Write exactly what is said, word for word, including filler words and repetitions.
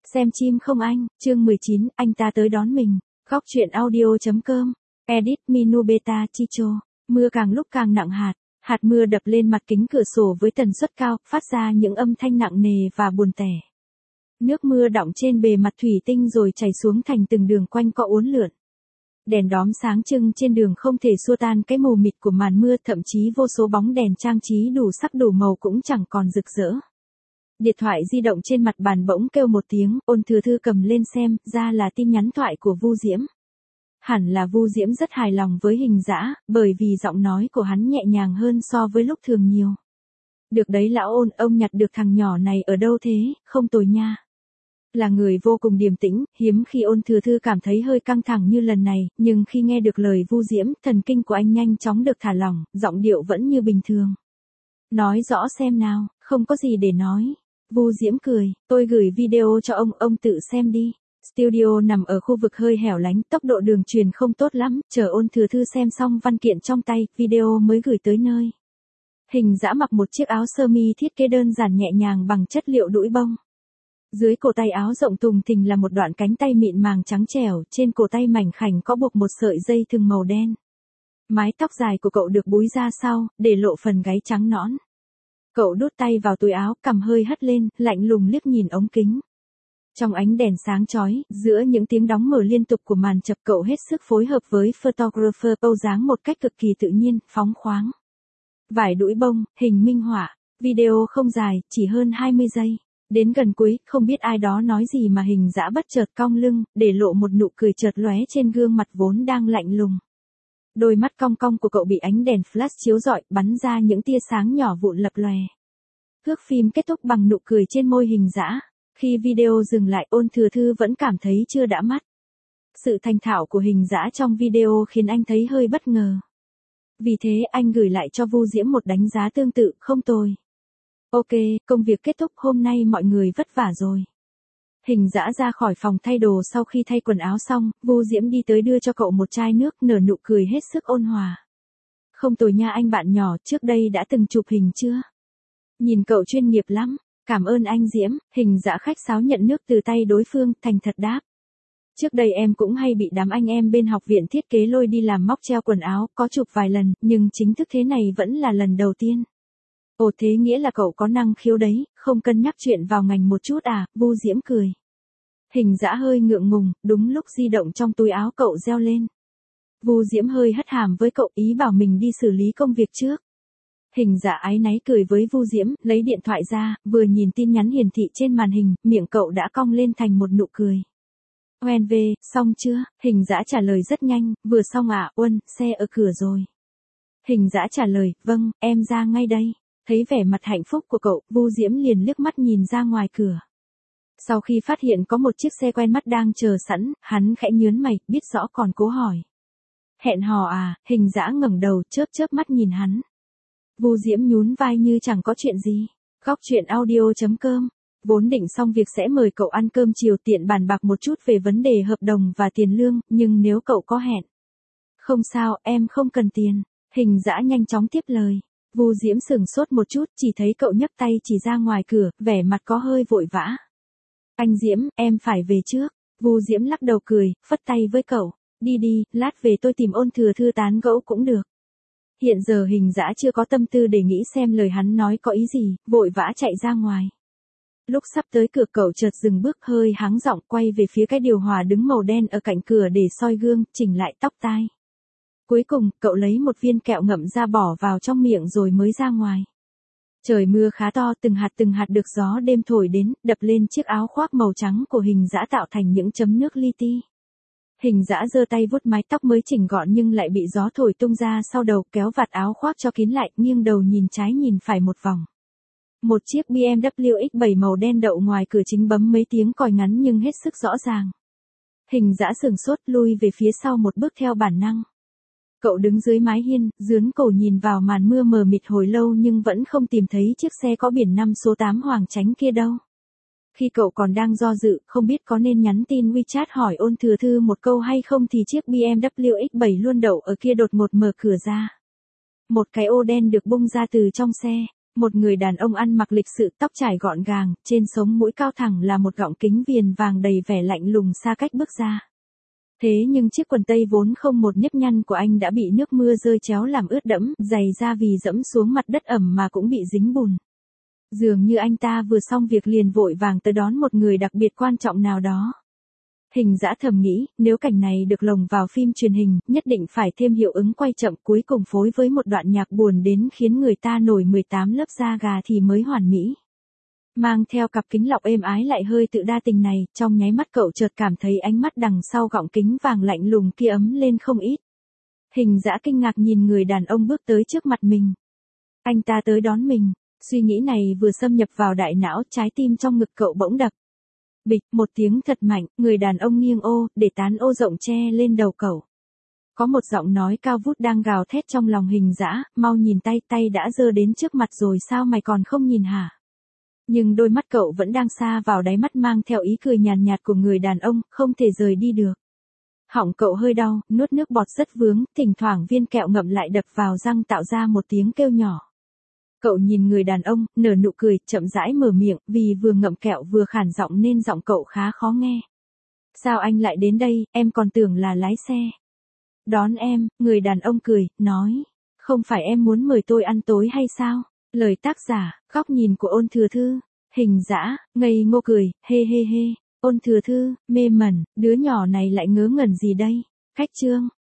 Xem chim không anh, chương mười chín, anh ta tới đón mình. Góc truyện audio.com. Edit Minu Beta Chicho. Mưa càng lúc càng nặng hạt. Hạt mưa đập lên mặt kính cửa sổ với tần suất cao, phát ra những âm thanh nặng nề và buồn tẻ. Nước mưa đọng trên bề mặt thủy tinh rồi chảy xuống thành từng đường quanh co uốn lượn. Đèn đóm sáng trưng trên đường không thể xua tan cái mù mịt của màn mưa, thậm chí vô số bóng đèn trang trí đủ sắc đủ màu cũng chẳng còn rực rỡ. Điện thoại di động trên mặt bàn bỗng kêu một tiếng, Ôn Thừa Thư cầm lên xem, ra là tin nhắn thoại của Vu Diễm. Hẳn là Vu Diễm rất hài lòng với Hình Dã, bởi vì giọng nói của hắn nhẹ nhàng hơn so với lúc thường nhiều. Được đấy lão Ôn, ông nhặt được thằng nhỏ này ở đâu thế, không tồi nha. Là người vô cùng điềm tĩnh, hiếm khi Ôn Thừa Thư cảm thấy hơi căng thẳng như lần này, nhưng khi nghe được lời Vu Diễm, thần kinh của anh nhanh chóng được thả lỏng, giọng điệu vẫn như bình thường. Nói rõ xem nào, không có gì để nói. Vu Diễm cười, tôi gửi video cho ông, ông tự xem đi. Studio nằm ở khu vực hơi hẻo lánh, tốc độ đường truyền không tốt lắm, chờ Ôn Thừa Thư xem xong văn kiện trong tay, video mới gửi tới nơi. Hình Dã mặc một chiếc áo sơ mi thiết kế đơn giản nhẹ nhàng bằng chất liệu đũi bông. Dưới cổ tay áo rộng tùng thình là một đoạn cánh tay mịn màng trắng trẻo, trên cổ tay mảnh khảnh có buộc một sợi dây thừng màu đen. Mái tóc dài của cậu được búi ra sau, để lộ phần gáy trắng nõn. Cậu đút tay vào túi áo, cằm hơi hất lên, lạnh lùng liếc nhìn ống kính. Trong ánh đèn sáng chói, giữa những tiếng đóng mở liên tục của màn chập, cậu hết sức phối hợp với photographer Âu dáng một cách cực kỳ tự nhiên, phóng khoáng. Vải đũi bông, hình minh họa, video không dài, chỉ hơn hai mươi giây. Đến gần cuối, không biết ai đó nói gì mà Hình Dã bất chợt cong lưng, để lộ một nụ cười chợt lóe trên gương mặt vốn đang lạnh lùng. Đôi mắt cong cong của cậu bị ánh đèn flash chiếu rọi, bắn ra những tia sáng nhỏ vụn lập lòe. Thước phim kết thúc bằng nụ cười trên môi Hình Dã. Khi video dừng lại, Ôn Thừa Thư vẫn cảm thấy chưa đã mắt. Sự thành thạo của Hình Dã trong video khiến anh thấy hơi bất ngờ. Vì thế anh gửi lại cho Vu Diễm một đánh giá tương tự, không tồi. Ok, công việc kết thúc, hôm nay mọi người vất vả rồi. Hình Dã ra khỏi phòng thay đồ sau khi thay quần áo xong, Vu Diễm đi tới đưa cho cậu một chai nước, nở nụ cười hết sức ôn hòa. Không tồi nha anh bạn nhỏ, trước đây đã từng chụp hình chưa? Nhìn cậu chuyên nghiệp lắm, cảm ơn anh Diễm. Hình Dã khách sáo nhận nước từ tay đối phương, thành thật đáp. Trước đây em cũng hay bị đám anh em bên học viện thiết kế lôi đi làm móc treo quần áo, có chụp vài lần, nhưng chính thức thế này vẫn là lần đầu tiên. Ồ thế nghĩa là cậu có năng khiếu đấy, không cân nhắc chuyện vào ngành một chút à, Vu Diễm cười. Hình Dã hơi ngượng ngùng, đúng lúc di động trong túi áo cậu reo lên. Vu Diễm hơi hất hàm với cậu, ý bảo mình đi xử lý công việc trước. Hình Dã áy náy cười với Vu Diễm, lấy điện thoại ra, vừa nhìn tin nhắn hiển thị trên màn hình, miệng cậu đã cong lên thành một nụ cười. Oen về, xong chưa? Hình Dã trả lời rất nhanh, vừa xong ạ, à, Uân, xe ở cửa rồi. Hình Dã trả lời, vâng, em ra ngay đây. Thấy vẻ mặt hạnh phúc của cậu, Vu Diễm liền liếc mắt nhìn ra ngoài cửa. Sau khi phát hiện có một chiếc xe quen mắt đang chờ sẵn, hắn khẽ nhớn mày, biết rõ còn cố hỏi. Hẹn hò à? Hình Dã ngẩng đầu, chớp chớp mắt nhìn hắn. Vu Diễm nhún vai như chẳng có chuyện gì. Góc truyện audio.com. Vốn định xong việc sẽ mời cậu ăn cơm chiều tiện bàn bạc một chút về vấn đề hợp đồng và tiền lương, nhưng nếu cậu có hẹn. Không sao, em không cần tiền. Hình Dã nhanh chóng tiếp lời. Vu Diễm sửng sốt một chút, chỉ thấy cậu nhấc tay chỉ ra ngoài cửa, vẻ mặt có hơi vội vã. Anh Diễm, em phải về trước. Vu Diễm lắc đầu cười, phất tay với cậu. Đi đi, lát về tôi tìm Ôn Thừa Thư tán gẫu cũng được. Hiện giờ Hình Dã chưa có tâm tư để nghĩ xem lời hắn nói có ý gì, vội vã chạy ra ngoài. Lúc sắp tới cửa cậu chợt dừng bước, hơi hắng giọng, quay về phía cái điều hòa đứng màu đen ở cạnh cửa để soi gương, chỉnh lại tóc tai. Cuối cùng, cậu lấy một viên kẹo ngậm ra bỏ vào trong miệng rồi mới ra ngoài. Trời mưa khá to, từng hạt từng hạt được gió đêm thổi đến, đập lên chiếc áo khoác màu trắng của Hình Dã tạo thành những chấm nước li ti. Hình Dã giơ tay vuốt mái tóc mới chỉnh gọn nhưng lại bị gió thổi tung ra sau đầu, kéo vạt áo khoác cho kín lại, nghiêng đầu nhìn trái nhìn phải một vòng. Một chiếc bê em vê ích bảy màu đen đậu ngoài cửa chính bấm mấy tiếng còi ngắn nhưng hết sức rõ ràng. Hình Dã sửng sốt, lui về phía sau một bước theo bản năng. Cậu đứng dưới mái hiên, dướn cổ nhìn vào màn mưa mờ mịt hồi lâu nhưng vẫn không tìm thấy chiếc xe có biển năm số tám Hoàng Chánh kia đâu. Khi cậu còn đang do dự, không biết có nên nhắn tin WeChat hỏi Ôn Thừa Thư một câu hay không thì chiếc bê em vê ích bảy luôn đậu ở kia đột ngột mở cửa ra. Một cái ô đen được bung ra từ trong xe. Một người đàn ông ăn mặc lịch sự, tóc trải gọn gàng, trên sống mũi cao thẳng là một gọng kính viền vàng đầy vẻ lạnh lùng xa cách bước ra. Thế nhưng chiếc quần tây vốn không một nếp nhăn của anh đã bị nước mưa rơi chéo làm ướt đẫm, giày da vì dẫm xuống mặt đất ẩm mà cũng bị dính bùn. Dường như anh ta vừa xong việc liền vội vàng tới đón một người đặc biệt quan trọng nào đó. Hình dã thầm nghĩ, nếu cảnh này được lồng vào phim truyền hình, nhất định phải thêm hiệu ứng quay chậm cuối cùng phối với một đoạn nhạc buồn đến khiến người ta nổi mười tám lớp da gà thì mới hoàn mỹ. Mang theo cặp kính lọc êm ái lại hơi tự đa tình này, trong nháy mắt cậu chợt cảm thấy ánh mắt đằng sau gọng kính vàng lạnh lùng kia ấm lên không ít. Hình dã kinh ngạc nhìn người đàn ông bước tới trước mặt mình. Anh ta tới đón mình, suy nghĩ này vừa xâm nhập vào đại não, trái tim trong ngực cậu bỗng đập. Bịch, một tiếng thật mạnh, người đàn ông nghiêng ô, để tán ô rộng che lên đầu cậu. Có một giọng nói cao vút đang gào thét trong lòng Hình dã, mau nhìn tay, tay đã giơ đến trước mặt rồi sao mày còn không nhìn hả? Nhưng đôi mắt cậu vẫn đang xa vào đáy mắt mang theo ý cười nhàn nhạt của người đàn ông, không thể rời đi được. Họng cậu hơi đau, nuốt nước bọt rất vướng, thỉnh thoảng viên kẹo ngậm lại đập vào răng tạo ra một tiếng kêu nhỏ. Cậu nhìn người đàn ông, nở nụ cười, chậm rãi mở miệng, vì vừa ngậm kẹo vừa khản giọng nên giọng cậu khá khó nghe. Sao anh lại đến đây, em còn tưởng là lái xe. Đón em, người đàn ông cười, nói. Không phải em muốn mời tôi ăn tối hay sao? Lời tác giả, góc nhìn của Ôn Thừa Thư. Hình dã, ngây ngô cười, hê hê hê. Ôn Thừa Thư, mê mẩn, đứa nhỏ này lại ngớ ngẩn gì đây? Khách chương.